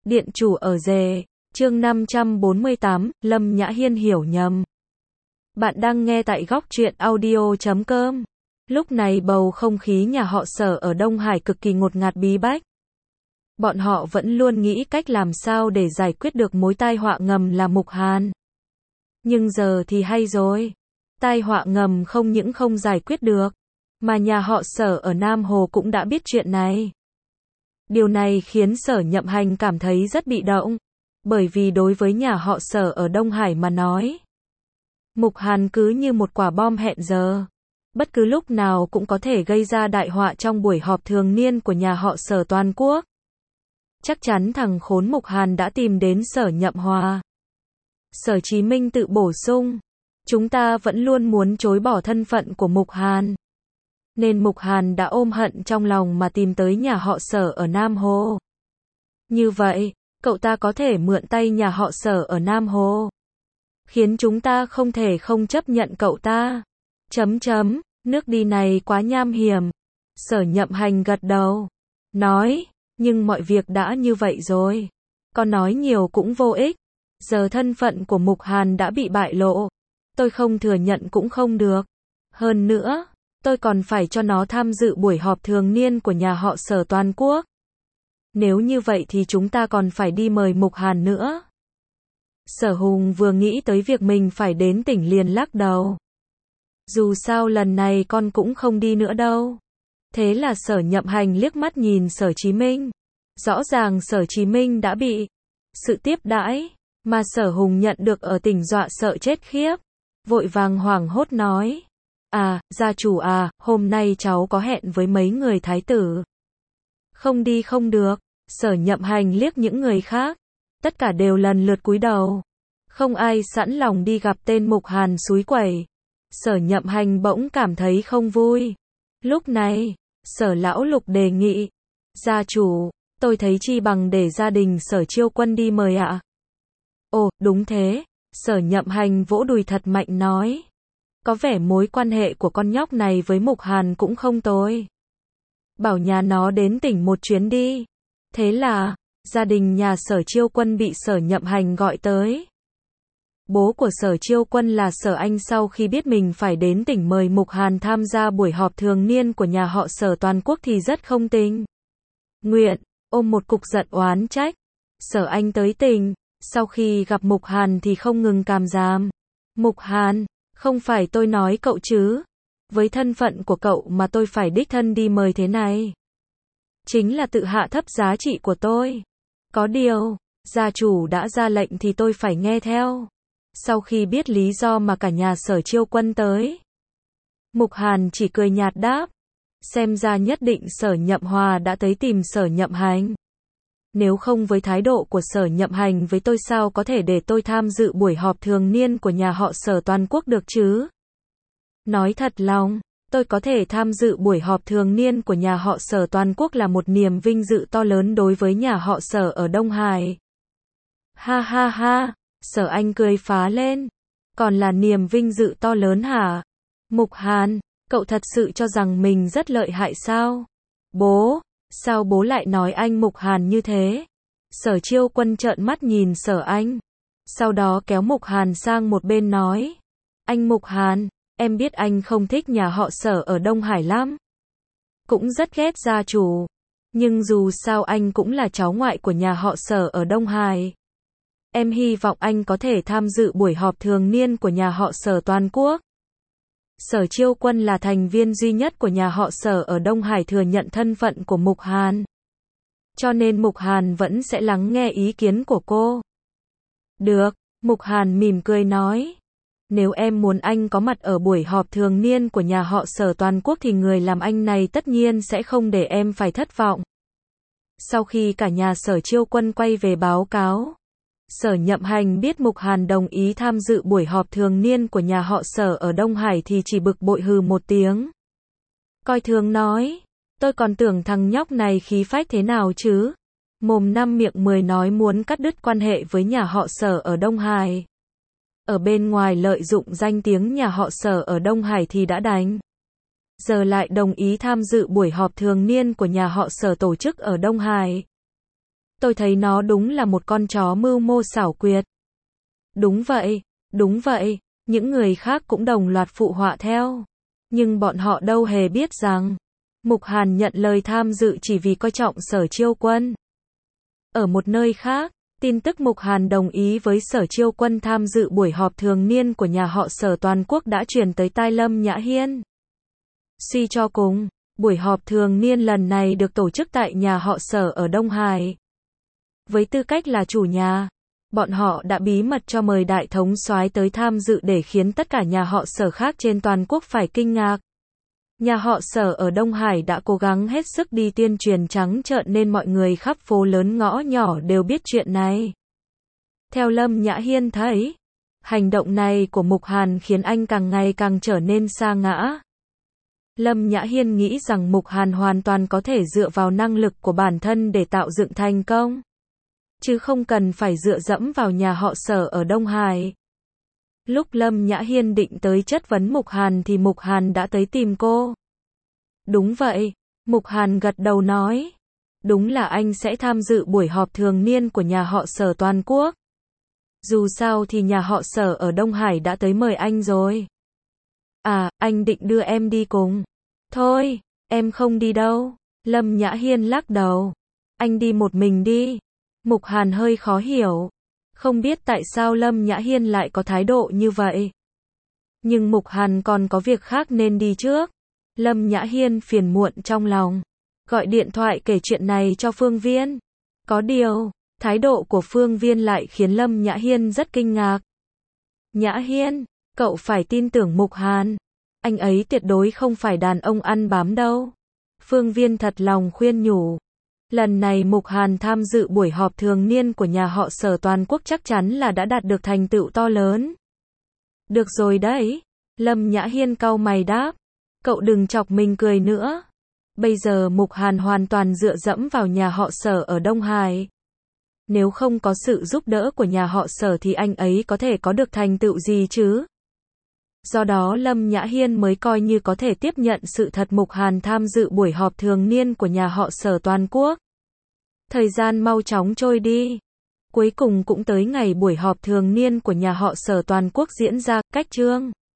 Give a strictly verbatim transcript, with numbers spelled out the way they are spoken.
Điện chủ ở rể, chương năm trăm bốn mươi tám, Lâm Nhã Hiên hiểu nhầm. Bạn đang nghe tại góc truyện audio chấm com. Lúc này bầu không khí nhà họ Sở ở Đông Hải cực kỳ ngột ngạt bí bách. Bọn họ vẫn luôn nghĩ cách làm sao để giải quyết được mối tai họa ngầm là Mục Hàn. Nhưng giờ thì hay rồi. Tai họa ngầm không những không giải quyết được, mà nhà họ Sở ở Nam Hồ cũng đã biết chuyện này. Điều này khiến Sở Nhậm Hành cảm thấy rất bị động, bởi vì đối với nhà họ Sở ở Đông Hải mà nói, Mục Hàn cứ như một quả bom hẹn giờ, bất cứ lúc nào cũng có thể gây ra đại họa trong buổi họp thường niên của nhà họ Sở toàn quốc. Chắc chắn thằng khốn Mục Hàn đã tìm đến Sở Nhậm Hòa. Sở Chí Minh tự bổ sung, chúng ta vẫn luôn muốn chối bỏ thân phận của Mục Hàn. Nên Mục Hàn đã ôm hận trong lòng mà tìm tới nhà họ Sở ở Nam Hồ. Như vậy, cậu ta có thể mượn tay nhà họ Sở ở Nam Hồ, khiến chúng ta không thể không chấp nhận cậu ta. Chấm chấm, nước đi này quá nham hiểm. Sở Nhậm Hành gật đầu, nói, nhưng mọi việc đã như vậy rồi, còn nói nhiều cũng vô ích. Giờ thân phận của Mục Hàn đã bị bại lộ, tôi không thừa nhận cũng không được. Hơn nữa, tôi còn phải cho nó tham dự buổi họp thường niên của nhà họ Sở toàn quốc. Nếu như vậy thì chúng ta còn phải đi mời Mục Hàn nữa. Sở Hùng vừa nghĩ tới việc mình phải đến tỉnh liền lắc đầu. Dù sao lần này con cũng không đi nữa đâu. Thế là Sở Nhậm Hành liếc mắt nhìn Sở Chí Minh. Rõ ràng Sở Chí Minh đã bị sự tiếp đãi mà Sở Hùng nhận được ở tỉnh dọa sợ chết khiếp. Vội vàng hoảng hốt nói, à, gia chủ à, hôm nay cháu có hẹn với mấy người thái tử. Không đi không được. Sở Nhậm Hành liếc những người khác, tất cả đều lần lượt cúi đầu. Không ai sẵn lòng đi gặp tên Mục Hàn xúi quẩy. Sở Nhậm Hành bỗng cảm thấy không vui. Lúc này, Sở Lão Lục đề nghị, gia chủ, tôi thấy chi bằng để gia đình Sở Chiêu Quân đi mời ạ. Ồ, đúng thế. Sở Nhậm Hành vỗ đùi thật mạnh nói, có vẻ mối quan hệ của con nhóc này với Mục Hàn cũng không tồi. Bảo nhà nó đến tỉnh một chuyến đi. Thế là, gia đình nhà Sở Chiêu Quân bị Sở Nhậm Hành gọi tới. Bố của Sở Chiêu Quân là Sở Anh sau khi biết mình phải đến tỉnh mời Mục Hàn tham gia buổi họp thường niên của nhà họ Sở toàn quốc thì rất không tình nguyện, ôm một cục giận oán trách. Sở Anh tới tỉnh, sau khi gặp Mục Hàn thì không ngừng càm ràm. Mục Hàn, không phải tôi nói cậu chứ. Với thân phận của cậu mà tôi phải đích thân đi mời thế này, chính là tự hạ thấp giá trị của tôi. Có điều, gia chủ đã ra lệnh thì tôi phải nghe theo. Sau khi biết lý do mà cả nhà Sở Chiêu Quân tới, Mục Hàn chỉ cười nhạt đáp, xem ra nhất định Sở Nhậm Hòa đã tới tìm Sở Nhậm Hành. Nếu không với thái độ của Sở Nhậm Hành với tôi sao có thể để tôi tham dự buổi họp thường niên của nhà họ Sở toàn quốc được chứ? Nói thật lòng, tôi có thể tham dự buổi họp thường niên của nhà họ Sở toàn quốc là một niềm vinh dự to lớn đối với nhà họ Sở ở Đông Hải. Ha ha ha, Sở Anh cười phá lên. Còn là niềm vinh dự to lớn hả? Mục Hàn, cậu thật sự cho rằng mình rất lợi hại sao? Bố, sao bố lại nói anh Mục Hàn như thế? Sở Chiêu Quân trợn mắt nhìn Sở Anh, sau đó kéo Mục Hàn sang một bên nói, anh Mục Hàn, em biết anh không thích nhà họ Sở ở Đông Hải lắm, cũng rất ghét gia chủ, nhưng dù sao anh cũng là cháu ngoại của nhà họ Sở ở Đông Hải. Em hy vọng anh có thể tham dự buổi họp thường niên của nhà họ Sở toàn quốc. Sở Chiêu Quân là thành viên duy nhất của nhà họ Sở ở Đông Hải thừa nhận thân phận của Mục Hàn. Cho nên Mục Hàn vẫn sẽ lắng nghe ý kiến của cô. Được, Mục Hàn mỉm cười nói. Nếu em muốn anh có mặt ở buổi họp thường niên của nhà họ Sở toàn quốc thì người làm anh này tất nhiên sẽ không để em phải thất vọng. Sau khi cả nhà Sở Chiêu Quân quay về báo cáo, Sở Nhậm Hành biết Mục Hàn đồng ý tham dự buổi họp thường niên của nhà họ Sở ở Đông Hải thì chỉ bực bội hừ một tiếng. Coi thường nói, tôi còn tưởng thằng nhóc này khí phách thế nào chứ. Mồm năm miệng mười nói muốn cắt đứt quan hệ với nhà họ Sở ở Đông Hải. Ở bên ngoài lợi dụng danh tiếng nhà họ Sở ở Đông Hải thì đã đành. Giờ lại đồng ý tham dự buổi họp thường niên của nhà họ Sở tổ chức ở Đông Hải. Tôi thấy nó đúng là một con chó mưu mô xảo quyệt. Đúng vậy, đúng vậy, những người khác cũng đồng loạt phụ họa theo. Nhưng bọn họ đâu hề biết rằng, Mục Hàn nhận lời tham dự chỉ vì coi trọng Sở Chiêu Quân. Ở một nơi khác, tin tức Mục Hàn đồng ý với Sở Chiêu Quân tham dự buổi họp thường niên của nhà họ Sở toàn quốc đã truyền tới tai Lâm Nhã Hiên. Suy cho cùng, buổi họp thường niên lần này được tổ chức tại nhà họ Sở ở Đông Hải. Với tư cách là chủ nhà, bọn họ đã bí mật cho mời đại thống soái tới tham dự để khiến tất cả nhà họ Sở khác trên toàn quốc phải kinh ngạc. Nhà họ Sở ở Đông Hải đã cố gắng hết sức đi tuyên truyền trắng trợn nên mọi người khắp phố lớn ngõ nhỏ đều biết chuyện này. Theo Lâm Nhã Hiên thấy, hành động này của Mục Hàn khiến anh càng ngày càng trở nên sa ngã. Lâm Nhã Hiên nghĩ rằng Mục Hàn hoàn toàn có thể dựa vào năng lực của bản thân để tạo dựng thành công, chứ không cần phải dựa dẫm vào nhà họ Sở ở Đông Hải. Lúc Lâm Nhã Hiên định tới chất vấn Mục Hàn thì Mục Hàn đã tới tìm cô. Đúng vậy, Mục Hàn gật đầu nói. Đúng là anh sẽ tham dự buổi họp thường niên của nhà họ Sở toàn quốc. Dù sao thì nhà họ Sở ở Đông Hải đã tới mời anh rồi. À, anh định đưa em đi cùng. Thôi, em không đi đâu. Lâm Nhã Hiên lắc đầu. Anh đi một mình đi. Mục Hàn hơi khó hiểu. Không biết tại sao Lâm Nhã Hiên lại có thái độ như vậy. Nhưng Mục Hàn còn có việc khác nên đi trước. Lâm Nhã Hiên phiền muộn trong lòng. Gọi điện thoại kể chuyện này cho Phương Viên. Có điều, thái độ của Phương Viên lại khiến Lâm Nhã Hiên rất kinh ngạc. Nhã Hiên, cậu phải tin tưởng Mục Hàn. Anh ấy tuyệt đối không phải đàn ông ăn bám đâu. Phương Viên thật lòng khuyên nhủ. Lần này Mục Hàn tham dự buổi họp thường niên của nhà họ Sở toàn quốc chắc chắn là đã đạt được thành tựu to lớn. Được rồi đấy. Lâm Nhã Hiên cau mày đáp. Cậu đừng chọc mình cười nữa. Bây giờ Mục Hàn hoàn toàn dựa dẫm vào nhà họ Sở ở Đông Hải. Nếu không có sự giúp đỡ của nhà họ Sở thì anh ấy có thể có được thành tựu gì chứ? Do đó Lâm Nhã Hiên mới coi như có thể tiếp nhận sự thật Mục Hàn tham dự buổi họp thường niên của nhà họ Sở toàn quốc. Thời gian mau chóng trôi đi. Cuối cùng cũng tới ngày buổi họp thường niên của nhà họ Sở toàn quốc diễn ra, cách chương